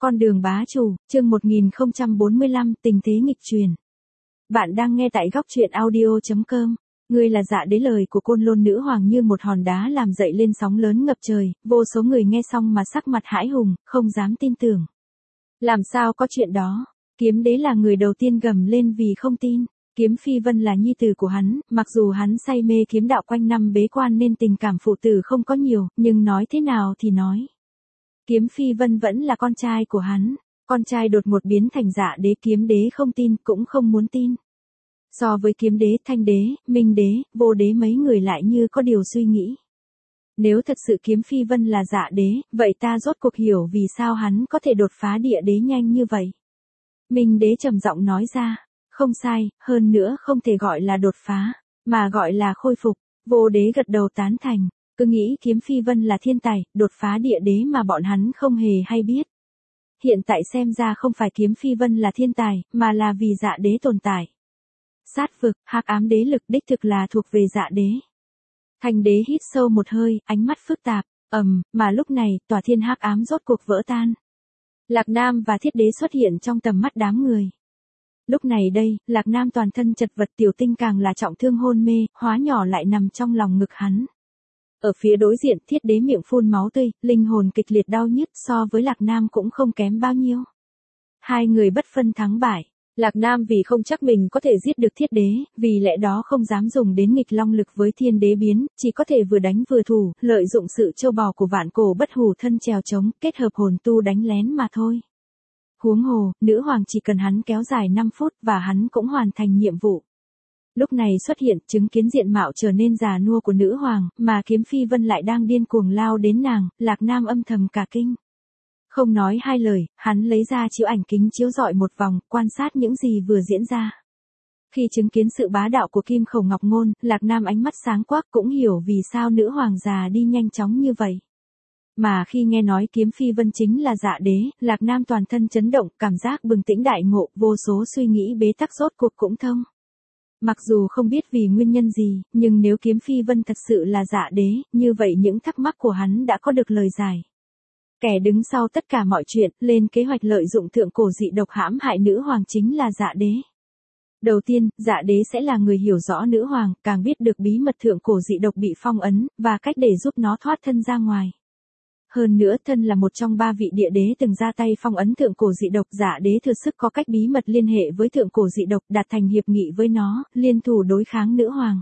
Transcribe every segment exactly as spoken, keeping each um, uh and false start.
Con đường bá chủ, chương một nghìn không trăm bốn mươi lăm, tình thế nghịch truyền. Bạn đang nghe tại góc truyện audio chấm com. Ngươi là Dạ Đế, lời của Côn Lôn nữ hoàng như một hòn đá làm dậy lên sóng lớn ngập trời, vô số người nghe xong mà sắc mặt hãi hùng, không dám tin tưởng. Làm sao có chuyện đó? Kiếm Đế là người đầu tiên gầm lên vì không tin. Kiếm Phi Vân là nhi tử của hắn, mặc dù hắn say mê kiếm đạo quanh năm bế quan nên tình cảm phụ tử không có nhiều, nhưng nói thế nào thì nói. Kiếm Phi Vân vẫn là con trai của hắn, con trai đột ngột biến thành Dạ Đế. Kiếm Đế không tin cũng không muốn tin. So với Kiếm Đế, Thanh Đế, Minh Đế, Vô Đế mấy người lại như có điều suy nghĩ. Nếu thật sự Kiếm Phi Vân là Dạ Đế, vậy ta rốt cuộc hiểu vì sao hắn có thể đột phá địa đế nhanh như vậy. Minh Đế trầm giọng nói ra, không sai, hơn nữa không thể gọi là đột phá, mà gọi là khôi phục. Vô Đế gật đầu tán thành. Cứ nghĩ Kiếm Phi Vân là thiên tài, đột phá địa đế mà bọn hắn không hề hay biết. Hiện tại xem ra không phải Kiếm Phi Vân là thiên tài, mà là vì Dạ Đế tồn tại. Sát vực, hắc ám đế lực đích thực là thuộc về Dạ Đế. Thanh Đế hít sâu một hơi, ánh mắt phức tạp, ầm, mà lúc này, tòa thiên hắc ám rốt cuộc vỡ tan. Lạc Nam và Thiết Đế xuất hiện trong tầm mắt đám người. Lúc này đây, Lạc Nam toàn thân chật vật, Tiểu Tinh càng là trọng thương hôn mê, hóa nhỏ lại nằm trong lòng ngực hắn. Ở phía đối diện, Thiết Đế miệng phun máu tươi, linh hồn kịch liệt đau nhức, so với Lạc Nam cũng không kém bao nhiêu. Hai người bất phân thắng bại. Lạc Nam vì không chắc mình có thể giết được Thiết Đế, vì lẽ đó không dám dùng đến nghịch long lực với Thiên Đế biến, chỉ có thể vừa đánh vừa thủ, lợi dụng sự châu bò của vạn cổ bất hủ thân trèo trống, kết hợp hồn tu đánh lén mà thôi. Huống hồ, nữ hoàng chỉ cần hắn kéo dài năm phút và hắn cũng hoàn thành nhiệm vụ. Lúc này xuất hiện, chứng kiến diện mạo trở nên già nua của nữ hoàng, mà Kiếm Phi Vân lại đang điên cuồng lao đến nàng, Lạc Nam âm thầm cả kinh. Không nói hai lời, hắn lấy ra chiếu ảnh kính chiếu rọi một vòng, quan sát những gì vừa diễn ra. Khi chứng kiến sự bá đạo của Kim Khẩu Ngọc Ngôn, Lạc Nam ánh mắt sáng quắc, cũng hiểu vì sao nữ hoàng già đi nhanh chóng như vậy. Mà khi nghe nói Kiếm Phi Vân chính là Dạ Đế, Lạc Nam toàn thân chấn động, cảm giác bừng tỉnh đại ngộ, vô số suy nghĩ bế tắc rốt cuộc cũng thông. Mặc dù không biết vì nguyên nhân gì, nhưng nếu Kiếm Phi Vân thật sự là Dạ Đế, như vậy những thắc mắc của hắn đã có được lời giải. Kẻ đứng sau tất cả mọi chuyện, lên kế hoạch lợi dụng thượng cổ dị độc hãm hại nữ hoàng chính là Dạ Đế. Đầu tiên, Dạ Đế sẽ là người hiểu rõ nữ hoàng, càng biết được bí mật thượng cổ dị độc bị phong ấn, và cách để giúp nó thoát thân ra ngoài. Hơn nữa, thân là một trong ba vị địa đế từng ra tay phong ấn thượng cổ dị độc, Dạ Đế thực sức có cách bí mật liên hệ với thượng cổ dị độc, đạt thành hiệp nghị với nó, liên thủ đối kháng nữ hoàng.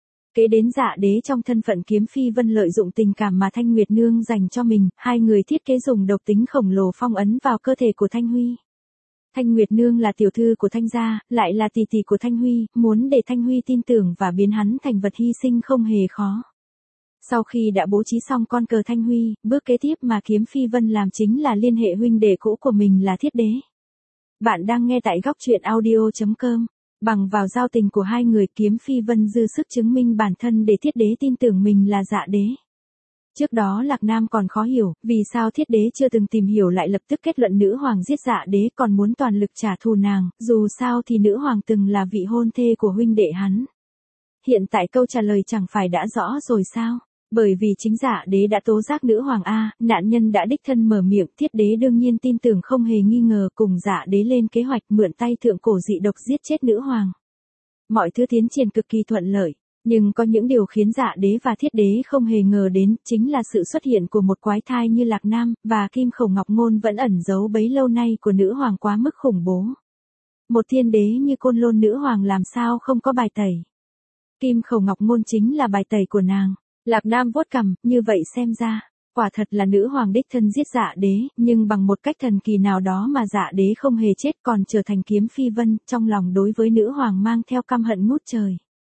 Kế đến Dạ Đế trong thân phận Kiếm Phi Vân lợi dụng tình cảm mà Thanh Nguyệt Nương dành cho mình, hai người thiết kế dùng độc tính khổng lồ phong ấn vào cơ thể của Thanh Huy. Thanh Nguyệt Nương là tiểu thư của Thanh gia, lại là tỷ tỷ của Thanh Huy, muốn để Thanh Huy tin tưởng và biến hắn thành vật hy sinh không hề khó. Sau khi đã bố trí xong con cờ Thanh Huy, bước kế tiếp mà Kiếm Phi Vân làm chính là liên hệ huynh đệ cũ của mình là Thiết Đế. Bạn đang nghe tại góc truyện audio chấm com. Bằng vào giao tình của hai người, Kiếm Phi Vân dư sức chứng minh bản thân để Thiết Đế tin tưởng mình là Dạ Đế. Trước đó Lạc Nam còn khó hiểu, vì sao Thiết Đế chưa từng tìm hiểu lại lập tức kết luận nữ hoàng giết Dạ Đế, còn muốn toàn lực trả thù nàng, dù sao thì nữ hoàng từng là vị hôn thê của huynh đệ hắn. Hiện tại câu trả lời chẳng phải đã rõ rồi sao? Bởi vì chính Dạ Đế đã tố giác nữ hoàng A, nạn nhân đã đích thân mở miệng, Thiết Đế đương nhiên tin tưởng không hề nghi ngờ, cùng Dạ Đế lên kế hoạch mượn tay thượng cổ dị độc giết chết nữ hoàng. Mọi thứ tiến triển cực kỳ thuận lợi, nhưng có những điều khiến Dạ Đế và Thiết Đế không hề ngờ đến, chính là sự xuất hiện của một quái thai như Lạc Nam, và Kim Khẩu Ngọc Ngôn vẫn ẩn giấu bấy lâu nay của nữ hoàng quá mức khủng bố. Một thiên đế như Côn Lôn nữ hoàng làm sao không có bài tẩy. Kim Khẩu Ngọc Ngôn chính là bài tẩy của nàng. Lạc Nam vuốt cằm, như vậy xem ra, quả thật là nữ hoàng đích thân giết Dạ Đế, nhưng bằng một cách thần kỳ nào đó mà Dạ Đế không hề chết còn trở thành Kiếm Phi Vân, trong lòng đối với nữ hoàng mang theo căm hận ngút trời.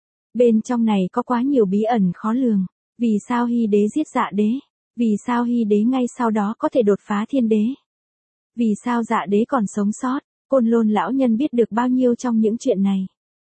Bên trong này có quá nhiều bí ẩn khó lường. Vì sao Hy Đế giết Dạ Đế? Vì sao Hy Đế ngay sau đó có thể đột phá Thiên Đế? Vì sao Dạ Đế còn sống sót? Côn Lôn lão nhân biết được bao nhiêu trong những chuyện này?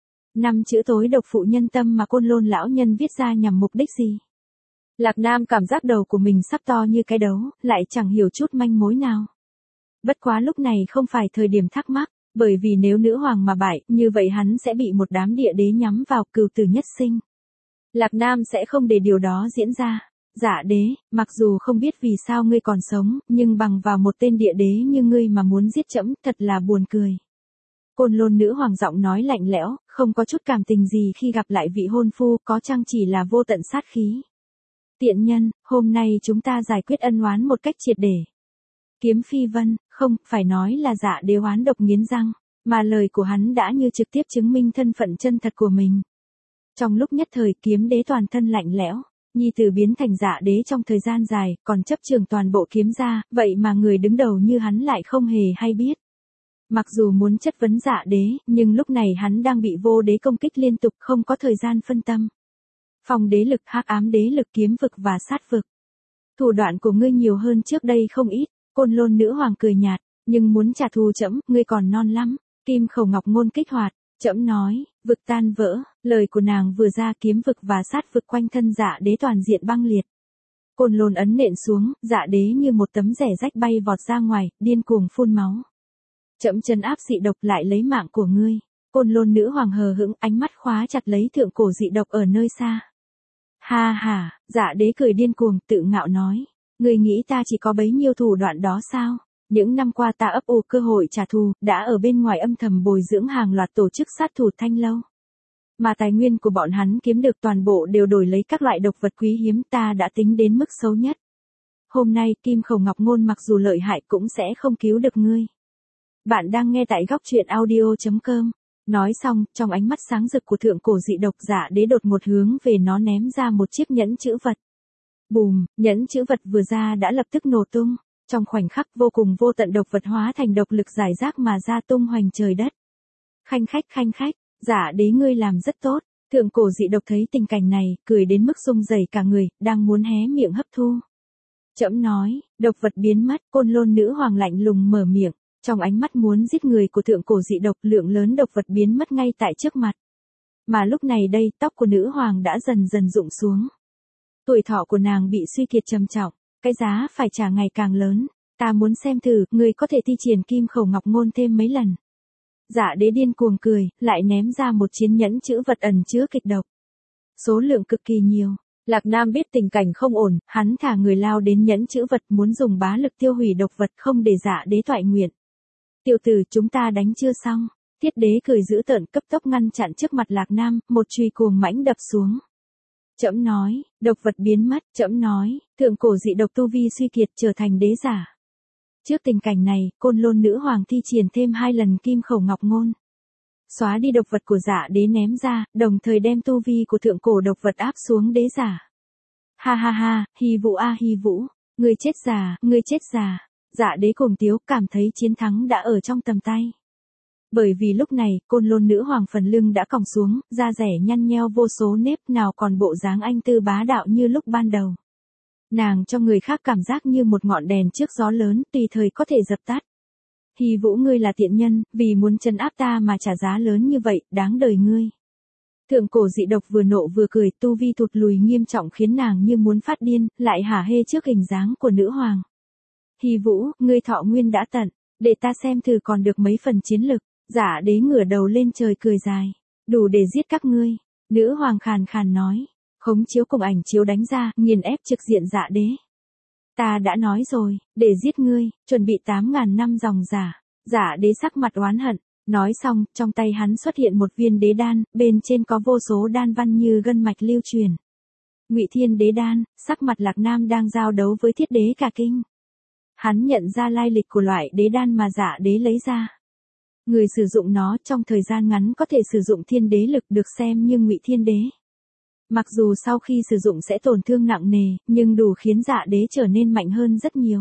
Năm chữ tối độc phụ nhân tâm mà Côn Lôn lão nhân viết ra nhằm mục đích gì? Lạc Nam cảm giác đầu của mình sắp to như cái đấu, lại chẳng hiểu chút manh mối nào. Bất quá lúc này không phải thời điểm thắc mắc, bởi vì nếu nữ hoàng mà bại, như vậy hắn sẽ bị một đám địa đế nhắm vào, cừu tử nhất sinh. Lạc Nam sẽ không để điều đó diễn ra. Dạ đế, mặc dù không biết vì sao ngươi còn sống, nhưng bằng vào một tên địa đế như ngươi mà muốn giết trẫm, thật là buồn cười. Côn Lôn nữ hoàng giọng nói lạnh lẽo, không có chút cảm tình gì khi gặp lại vị hôn phu, có chăng chỉ là vô tận sát khí. Tiện nhân, hôm nay chúng ta giải quyết ân oán một cách triệt để. Kiếm Phi Vân, không, phải nói là Dạ đế oán độc nghiến răng, mà lời của hắn đã như trực tiếp chứng minh thân phận chân thật của mình. Trong lúc nhất thời kiếm đế toàn thân lạnh lẽo, nhi tử biến thành Dạ đế trong thời gian dài, còn chấp trường toàn bộ kiếm gia, vậy mà người đứng đầu như hắn lại không hề hay biết. Mặc dù muốn chất vấn Dạ đế, nhưng lúc này hắn đang bị vô đế công kích liên tục, không có thời gian phân tâm. Phong đế lực, hắc ám đế lực, kiếm vực và sát vực. Thủ đoạn của ngươi nhiều hơn trước đây không ít. Côn Lôn nữ hoàng cười nhạt, nhưng muốn trả thù trẫm, ngươi còn non lắm. Kim Khẩu Ngọc Ngôn kích hoạt, trẫm nói, vực tan vỡ, lời của nàng vừa ra, kiếm vực và sát vực quanh thân Dạ đế toàn diện băng liệt. Côn Lôn ấn nện xuống, Dạ đế như một tấm rẻ rách bay vọt ra ngoài, điên cuồng phun máu. Trẫm trấn áp dị độc lại lấy mạng của ngươi. Côn Lôn nữ hoàng hờ hững, ánh mắt khóa chặt lấy thượng cổ dị độc ở nơi xa. Ha ha, Dạ đế cười điên cuồng, tự ngạo nói. Ngươi nghĩ ta chỉ có bấy nhiêu thủ đoạn đó sao? Những năm qua ta ấp ủ cơ hội trả thù, đã ở bên ngoài âm thầm bồi dưỡng hàng loạt tổ chức sát thủ thanh lâu. Mà tài nguyên của bọn hắn kiếm được toàn bộ đều đổi lấy các loại độc vật quý hiếm, ta đã tính đến mức xấu nhất. Hôm nay Kim Khẩu Ngọc Ngôn mặc dù lợi hại cũng sẽ không cứu được ngươi. Bạn đang nghe tại góc truyện audio chấm com. Nói xong, trong ánh mắt sáng rực của thượng cổ dị độc, Dạ đế đột một hướng về nó ném ra một chiếc nhẫn chữ vật. Bùm, nhẫn chữ vật vừa ra đã lập tức nổ tung. Trong khoảnh khắc vô cùng vô tận độc vật hóa thành độc lực giải rác mà ra tung hoành trời đất. Khanh khách khanh khách, Dạ đế ngươi làm rất tốt. Thượng cổ dị độc thấy tình cảnh này, cười đến mức rung rẩy cả người, đang muốn hé miệng hấp thu. Trẫm nói, độc vật biến mất, Côn Lôn nữ hoàng lạnh lùng mở miệng. Trong ánh mắt muốn giết người của thượng cổ dị độc, lượng lớn độc vật biến mất ngay tại trước mặt. Mà lúc này đây, tóc của nữ hoàng đã dần dần rụng xuống. Tuổi thọ của nàng bị suy kiệt trầm trọng, cái giá phải trả ngày càng lớn. Ta muốn xem thử, người có thể thi triển Kim Khẩu Ngọc Ngôn thêm mấy lần. Dạ đế điên cuồng cười, lại ném ra một chiến nhẫn chữ vật ẩn chứa kịch độc. Số lượng cực kỳ nhiều. Lạc Nam biết tình cảnh không ổn, hắn thả người lao đến nhẫn chữ vật, muốn dùng bá lực tiêu hủy độc vật, không để Dạ đế toại nguyện. Tiểu tử, chúng ta đánh chưa xong. Thiết đế cười dữ tợn, cấp tốc ngăn chặn trước mặt Lạc Nam, một chùy cuồng mãnh đập xuống. Trẫm nói, độc vật biến mất, trẫm nói, thượng cổ dị độc tu vi suy kiệt trở thành đế giả. Trước tình cảnh này, Côn Lôn nữ hoàng thi triển thêm hai lần Kim Khẩu Ngọc Ngôn. Xóa đi độc vật của Dạ đế ném ra, đồng thời đem tu vi của thượng cổ độc vật áp xuống đế giả. Ha ha ha, Hy Vũ a Hy Vũ, ngươi chết già, ngươi chết già. Dạ đế cuồng tiếu, cảm thấy chiến thắng đã ở trong tầm tay. Bởi vì lúc này, Côn Lôn nữ hoàng phần lưng đã còng xuống, da rẻ nhăn nheo vô số nếp, nào còn bộ dáng anh tư bá đạo như lúc ban đầu. Nàng cho người khác cảm giác như một ngọn đèn trước gió lớn, tùy thời có thể dập tắt. Hy Vũ, ngươi là tiện nhân, vì muốn trấn áp ta mà trả giá lớn như vậy, đáng đời ngươi. Thượng cổ dị độc vừa nộ vừa cười, tu vi tụt lùi nghiêm trọng khiến nàng như muốn phát điên, lại hả hê trước hình dáng của nữ hoàng. Hy Vũ, ngươi thọ nguyên đã tận, để ta xem thử còn được mấy phần chiến lực. Dạ đế ngửa đầu lên trời cười dài. Đủ để giết các ngươi. Nữ hoàng khàn khàn nói. Khống chiếu cùng ảnh chiếu đánh ra, nghiền ép trực diện Dạ đế. Ta đã nói rồi, để giết ngươi, chuẩn bị tám ngàn năm dòng giả. Dạ đế sắc mặt oán hận. Nói xong, trong tay hắn xuất hiện một viên đế đan, bên trên có vô số đan văn như gân mạch lưu truyền. Ngụy Thiên đế đan, sắc mặt Lạc Nam đang giao đấu với Thiết đế cả kinh. Hắn nhận ra lai lịch của loại đế đan mà Dạ đế lấy ra. Người sử dụng nó trong thời gian ngắn có thể sử dụng thiên đế lực, được xem như Ngụy Thiên đế. Mặc dù sau khi sử dụng sẽ tổn thương nặng nề, nhưng đủ khiến Dạ đế trở nên mạnh hơn rất nhiều.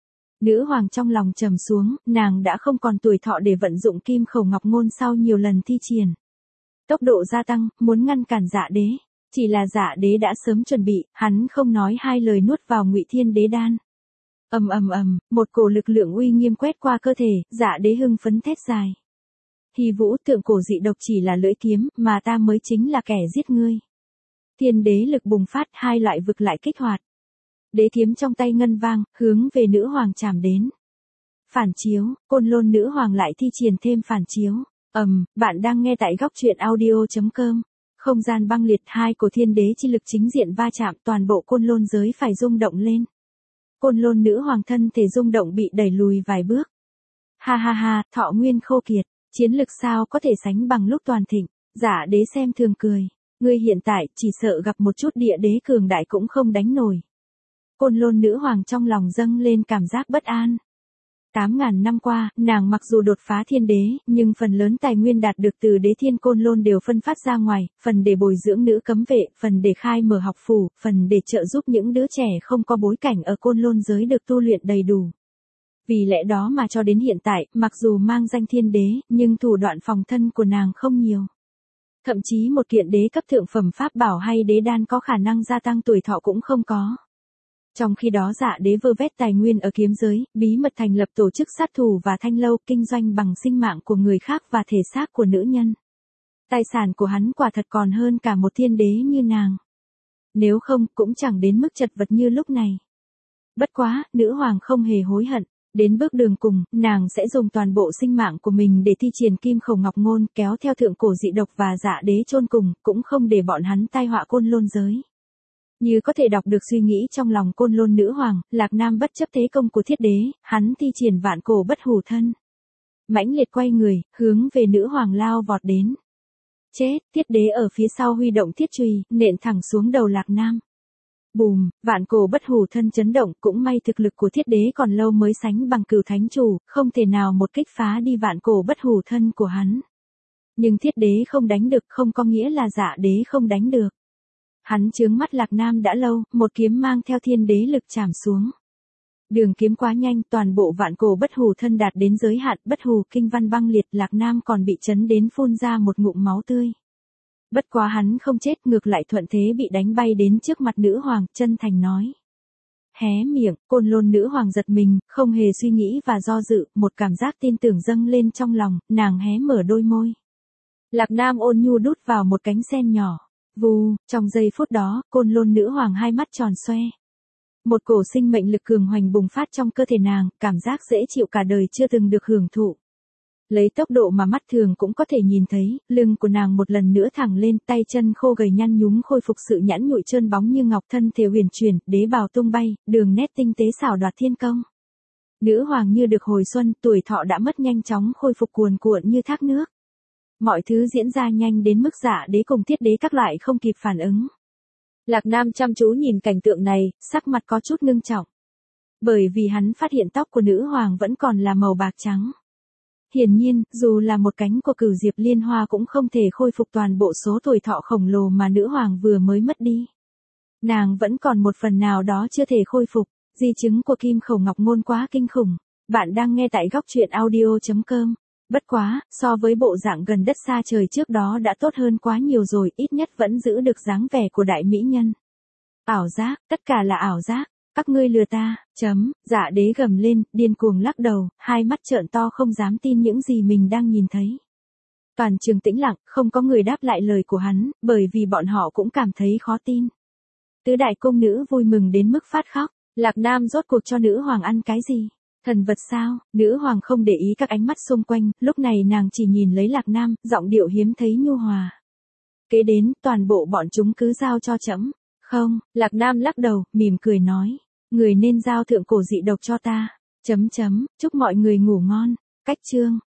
Nữ hoàng trong lòng trầm xuống, nàng đã không còn tuổi thọ để vận dụng Kim Khẩu Ngọc Ngôn sau nhiều lần thi triển. Tốc độ gia tăng, muốn ngăn cản Dạ đế. Chỉ là Dạ đế đã sớm chuẩn bị, hắn không nói hai lời nuốt vào Ngụy Thiên đế đan. Ầm ầm ầm, một cổ lực lượng uy nghiêm quét qua cơ thể, Dạ đế hưng phấn thét dài. Hy Vũ, thượng cổ dị độc chỉ là lưỡi kiếm, mà ta mới chính là kẻ giết ngươi. Thiên đế lực bùng phát, hai loại vực lại kích hoạt. Đế kiếm trong tay ngân vang, hướng về nữ hoàng chạm đến. Phản chiếu, Côn Lôn nữ hoàng lại thi triển thêm phản chiếu. Ầm, um, bạn đang nghe tại góc truyện audio chấm com. Không gian băng liệt, hai cổ thiên đế chi lực chính diện va chạm, toàn bộ côn lôn giới phải rung động lên. Côn lôn nữ hoàng thân thể rung động bị đẩy lùi vài bước. Ha ha ha, thọ nguyên khô kiệt, chiến lực sao có thể sánh bằng lúc toàn thịnh. Dạ đế xem thường cười. Ngươi hiện tại chỉ sợ gặp một chút địa đế cường đại cũng không đánh nổi. Côn lôn nữ hoàng trong lòng dâng lên cảm giác bất an. Tám ngàn năm qua, nàng mặc dù đột phá thiên đế, nhưng phần lớn tài nguyên đạt được từ đế thiên côn lôn đều phân phát ra ngoài, phần để bồi dưỡng nữ cấm vệ, phần để khai mở học phủ, phần để trợ giúp những đứa trẻ không có bối cảnh ở côn lôn giới được tu luyện đầy đủ. Vì lẽ đó mà cho đến hiện tại, mặc dù mang danh thiên đế, nhưng thủ đoạn phòng thân của nàng không nhiều. Thậm chí một kiện đế cấp thượng phẩm pháp bảo hay đế đan có khả năng gia tăng tuổi thọ cũng không có. Trong khi đó Dạ đế vơ vét tài nguyên ở kiếm giới, bí mật thành lập tổ chức sát thủ và thanh lâu, kinh doanh bằng sinh mạng của người khác và thể xác của nữ nhân. Tài sản của hắn quả thật còn hơn cả một thiên đế như nàng. Nếu không, cũng chẳng đến mức chật vật như lúc này. Bất quá, nữ hoàng không hề hối hận. Đến bước đường cùng, nàng sẽ dùng toàn bộ sinh mạng của mình để thi triển kim khẩu ngọc ngôn, kéo theo thượng cổ dị độc và Dạ đế chôn cùng, cũng không để bọn hắn tai họa côn lôn giới. Như có thể đọc được suy nghĩ trong lòng côn lôn nữ hoàng, Lạc Nam bất chấp thế công của thiết đế, hắn thi triển vạn cổ bất hủ thân. Mãnh liệt quay người, hướng về nữ hoàng lao vọt đến. Chết, thiết đế ở phía sau huy động thiết chùy, nện thẳng xuống đầu Lạc Nam. Bùm, vạn cổ bất hủ thân chấn động, cũng may thực lực của thiết đế còn lâu mới sánh bằng cửu thánh chủ, không thể nào một kích phá đi vạn cổ bất hủ thân của hắn. Nhưng thiết đế không đánh được không có nghĩa là Dạ đế không đánh được. Hắn chướng mắt Lạc Nam đã lâu, một kiếm mang theo thiên đế lực chạm xuống. Đường kiếm quá nhanh, toàn bộ vạn cổ bất hủ thân đạt đến giới hạn, bất hủ kinh văn băng liệt, Lạc Nam còn bị chấn đến phun ra một ngụm máu tươi. Bất quá hắn không chết, ngược lại thuận thế bị đánh bay đến trước mặt nữ hoàng, chân thành nói. Hé miệng, côn lôn nữ hoàng giật mình, không hề suy nghĩ và do dự, một cảm giác tin tưởng dâng lên trong lòng, nàng hé mở đôi môi. Lạc Nam ôn nhu đút vào một cánh sen nhỏ. Vù, trong giây phút đó, côn lôn nữ hoàng hai mắt tròn xoe. Một cổ sinh mệnh lực cường hoành bùng phát trong cơ thể nàng, cảm giác dễ chịu cả đời chưa từng được hưởng thụ. Lấy tốc độ mà mắt thường cũng có thể nhìn thấy, lưng của nàng một lần nữa thẳng lên, tay chân khô gầy nhăn nhúm khôi phục sự nhẵn nhụi trơn bóng như ngọc, thân thể huyền chuyển, đế bào tung bay, đường nét tinh tế xảo đoạt thiên công. Nữ hoàng như được hồi xuân, tuổi thọ đã mất nhanh chóng khôi phục cuồn cuộn như thác nước. Mọi thứ diễn ra nhanh đến mức Dạ đế cùng thiết đế các lại không kịp phản ứng. Lạc Nam chăm chú nhìn cảnh tượng này, sắc mặt có chút ngưng trọng. Bởi vì hắn phát hiện tóc của nữ hoàng vẫn còn là màu bạc trắng. Hiển nhiên, dù là một cánh của cửu diệp liên hoa cũng không thể khôi phục toàn bộ số tuổi thọ khổng lồ mà nữ hoàng vừa mới mất đi. Nàng vẫn còn một phần nào đó chưa thể khôi phục, di chứng của kim khẩu ngọc ngôn quá kinh khủng. Bạn đang nghe tại góc truyện audio chấm com. Bất quá, so với bộ dạng gần đất xa trời trước đó đã tốt hơn quá nhiều rồi, ít nhất vẫn giữ được dáng vẻ của đại mỹ nhân. Ảo giác, tất cả là ảo giác, các ngươi lừa ta, chấm, Dạ đế gầm lên, điên cuồng lắc đầu, hai mắt trợn to không dám tin những gì mình đang nhìn thấy. Toàn trường tĩnh lặng, không có người đáp lại lời của hắn, bởi vì bọn họ cũng cảm thấy khó tin. Tứ đại cung nữ vui mừng đến mức phát khóc, Lạc Nam rốt cuộc cho nữ hoàng ăn cái gì? Thần vật sao? Nữ hoàng không để ý các ánh mắt xung quanh, lúc này nàng chỉ nhìn lấy Lạc Nam, giọng điệu hiếm thấy nhu hòa. Kế đến, toàn bộ bọn chúng cứ giao cho trẫm. Không, Lạc Nam lắc đầu, mỉm cười nói. Người nên giao thượng cổ dị độc cho ta. Chấm chấm, chúc mọi người ngủ ngon. Cách chương.